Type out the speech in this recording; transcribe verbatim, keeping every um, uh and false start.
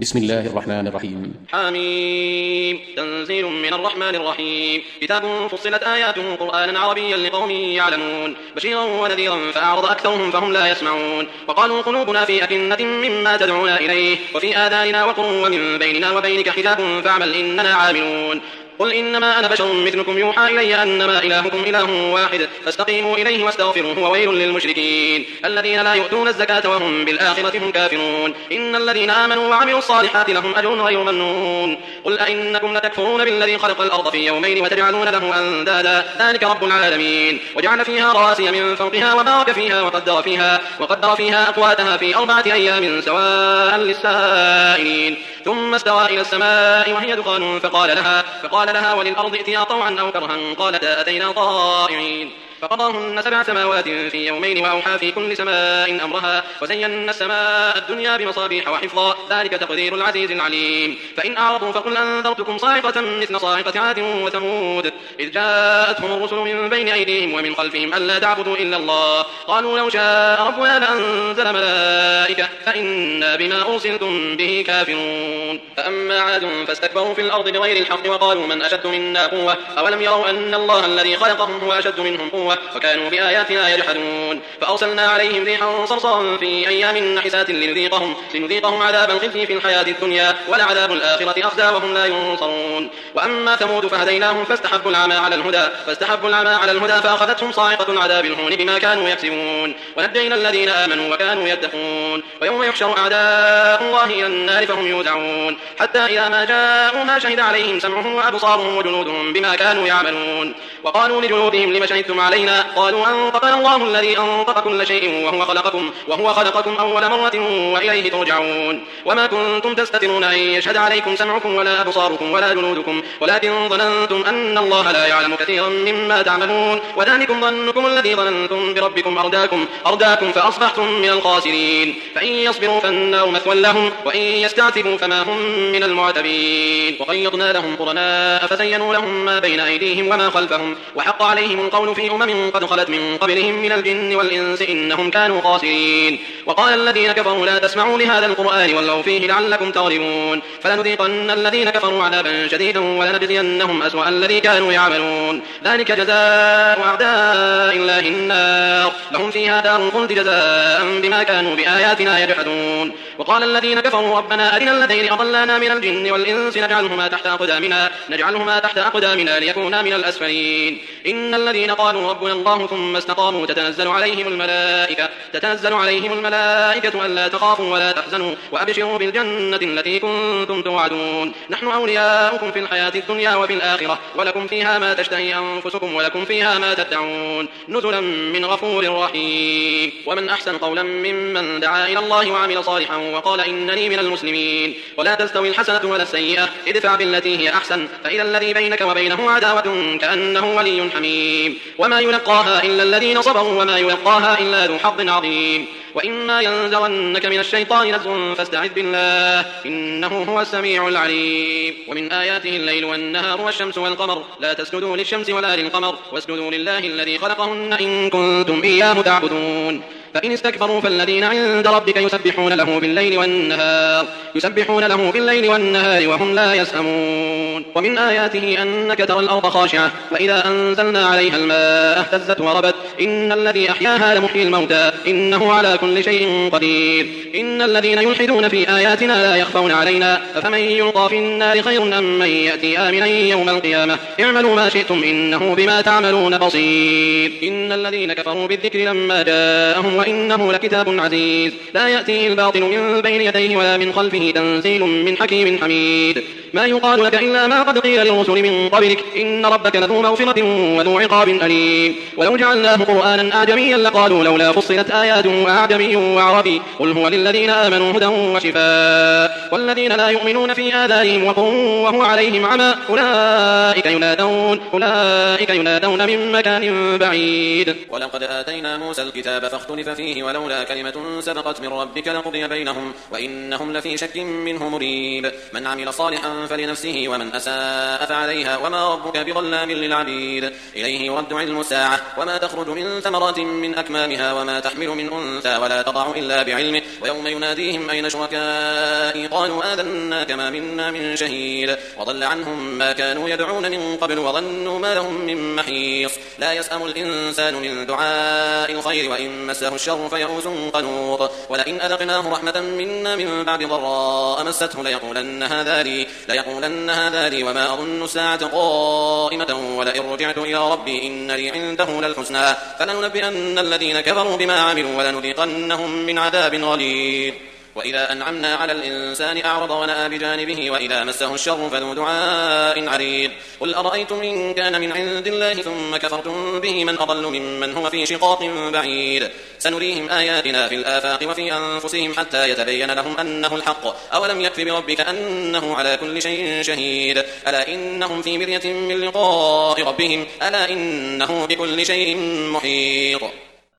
بسم الله الرحمن الرحيم. حميم. تنزيل من الرحمن الرحيم. كتاب فصلت آياته قرآنا عربيا لقوم يعلمون بشيرا ونذيرا فأعرض أكثرهم فهم لا يسمعون. وقالوا قلوبنا في أكنة مما تدعونا إليه وفي آذاننا وقر ومن بيننا وبينك حجاب فاعمل إننا عاملون. قل إنما أنا بشر مثلكم يوحى إلي أنما إلهكم إله واحد فاستقيموا إليه واستغفروه وويل للمشركين الذين لا يؤتون الزكاة وهم بالآخرة هم كافرون. إن الذين آمنوا وعملوا الصالحات لهم أجر غير ممنون. قل أئنكم لتكفرون بالذي خلق الأرض في يومين وتجعلون له أندادا ذلك رب العالمين. وجعل فيها رواسي من فوقها وبارك فيها وقدر فيها, وقدر فيها أقواتها في أربعة أيام سواء للسائلين. ثم استوى إلى السماء وهي دخان فقال لها, فقال لها وللأرض ائتيا طوعا أو كرها قالتا أتينا طائعين. فقضاهن سبع سماوات في يومين وأوحى في كل سماء أمرها وزينا السماء الدنيا بمصابيح وحفظا ذلك تقدير العزيز العليم. فإن أعرضوا فقل أنذرتكم صاعقة مثل صاعقة عاد وثمود إذ جاءتهم الرسل من بين أيديهم ومن خلفهم ألا تعبدوا إلا الله قالوا لو شاء ربنا لأنزل ملائكة فإنا بما أرسلتم به كافرون. فأما عاد فاستكبروا في الأرض بغير الحق وقالوا من أشد منا قوة أولم يروا أن الله الذي خلقهم هو أشد منهم قوة وكانوا بآياتنا يجحدون. فأرسلنا عليهم ريحا صرصرا في أيام نحسات لنذيقهم, لنذيقهم عذاب الخزي في الحياة الدنيا ولعذاب الآخرة أخزى وهم لا ينصرون. وأما ثمود فهديناهم فاستحبوا العمى على الهدى فاستحبوا العمى على الهدى فأخذتهم صاعقة العذاب الهون بما كانوا يكسبون. ونجينا الذين آمنوا وكانوا يتقون. ويوم يحشر أعداء الله إلى النار فهم يوزعون حتى إذا ما جاءوها شهد عليهم سمعهم وأبصارهم وجلودهم بما كانوا يعملون. وقالوا لجلودهم لم شهدتم علينا قالوا أنطقنا الله الذي أنطق كل شيء وهو خلقكم, وهو خلقكم أول مرة وإليه ترجعون. وما كنتم تستترون أن يشهد عليكم سمعكم ولا أبصاركم ولا جلودكم ولكن ظننتم أن الله لا يعلم كثيرا مما تعملون وذلكم ظنكم الذي ظننتم بربكم أرداكم, أرداكم فأصبحتم من الخاسرين. فإن يصبروا فالنار مثوى لهم وإن يستعتبوا فما هم من المعتبين. وقيضنا لهم قرناء فزينوا لهم ما بين أيديهم وما خلفهم وحق عليهم القول في أمم قد خلت من قبلهم من الجن والإنس إنهم كانوا خاسرين. وقال الذين كفروا لا تسمعوا لهذا القرآن والغوا فيه لعلكم تغلبون. فلنذيقن الذين كفروا عذابا شديدا ولنجزينهم أسوأ الذي كانوا يعملون ذلك جزاء أعداء الله النار لهم فيها دار الخلد جزاء بما كانوا بآياتنا يجحدون. وقال الذين كفروا ربنا أرنا الذين أضلانا من الجن والإنس نجعلهما تحت أقدامنا, نجعلهما تحت أقدامنا ليكونا من الأسفلين. إن الذين قالوا ربنا الله ثم استقاموا تتنزل عليهم الملائكة, تتنزل عليهم الملائكة ألا تخافوا ولا تحزنوا وأبشروا بالجنة التي كنتم توعدون نحن أولياؤكم في الحياة الدنيا وفي الآخرة ولكم فيها ما تشتهي أنفسكم ولكم فيها ما تدعون نزلا من غفور رحيم. ومن أحسن قولا ممن دعا إلى الله وعمل صالحا وقال إنني من المسلمين. ولا تستوي الحسنة ولا السيئة ادفع بالتي هي أحسن فإذا الذي بينك وبينه عداوة كأنه ولي حميم. وما يلقاها إلا الذين صبروا وما يلقاها إلا ذو حظ عظيم. وإما ينزغنك من الشيطان نزغ فاستعذ بالله إنه هو السميع العليم. ومن آياته الليل والنهار والشمس والقمر لا تسجدوا للشمس ولا للقمر واسجدوا لله الذي خلقهن إن كنتم إياه تعبدون. فإن استكبروا فالذين عند ربك يسبحون له بالليل والنهار يسبحون له بالليل والنهار وهم لا يسأمون. ومن آياته أنك ترى الأرض خاشعة وإذا أنزلنا عليها الماء اهتزت وربت إن الذي أحياها لمحيي الموتى إنه على كل شيء قدير. إن الذين يلحدون في آياتنا لا يخفون علينا أفمن يلقى في النار خير أم من يأتي آمنا يوم القيامة اعملوا ما شئتم إنه بما تعملون بصير. إن الذين كفروا بالذكر لما جاءهم وإنه لكتاب عزيز لا يأتيه الباطل من بين يديه ولا من خلفه تنزيل من حكيم حميد. ما يقال لك إلا ما قد قيل للرسل من قبلك إن ربك لذو مغفرة وذو عقاب أليم. ولو جعلناه قرآنا أعجميا لقالوا لولا فصلت آياته أعجمي وعربي قل هو للذين آمنوا هدى وشفاء والذين لا يؤمنون في آذانهم وقر وهو عليهم عمى أولئك ينادون, أولئك ينادون من مكان بعيد. ولقد آتينا موسى الكتاب فاختلف يختلفون فيه ولولا كلمة سبقت من ربك لقضي بينهم وإنهم لفي شك منه مريب من عمل صالحا فلنفسه ومن أساء فعليها وما ربك بظلام للعبيد إليه يرد علم الساعة وما تخرج من ثمرات من أكمامها وما تحمل من أنثى ولا تضع إلا بعلمه ويوم يناديهم أين شركائي قالوا آذنا كما منا من شهيد وضل عنهم ما كانوا يدعون من قبل وظنوا ما لهم من محيص لا يسأم الإنسان من دعاء الخير وإن مسه الشر فيئوس قنوط ولئن أذقناه رحمة منا من بعد ضراء مسته ليقولن هذا لي ليقولن هذا لي وما أظن الساعة قائمة ولئن رجعت إلى ربي إن لي عنده للحسنى فلننبئن الذين كفروا بما عملوا ولنذيقنهم من عذاب غليظ وإذا أنعمنا على الإنسان أعرض ونأى بجانبه وإذا مسه الشر فذو دعاء عريض قل أرأيتم إن كان من عند الله ثم كفرتم به من أضل ممن هو في شقاق بعيد سنريهم آياتنا في الآفاق وفي أنفسهم حتى يتبين لهم أنه الحق أولم يكف بربك أنه على كل شيء شهيد ألا إنهم في مرية من لقاء ربهم ألا إنه بكل شيء محيط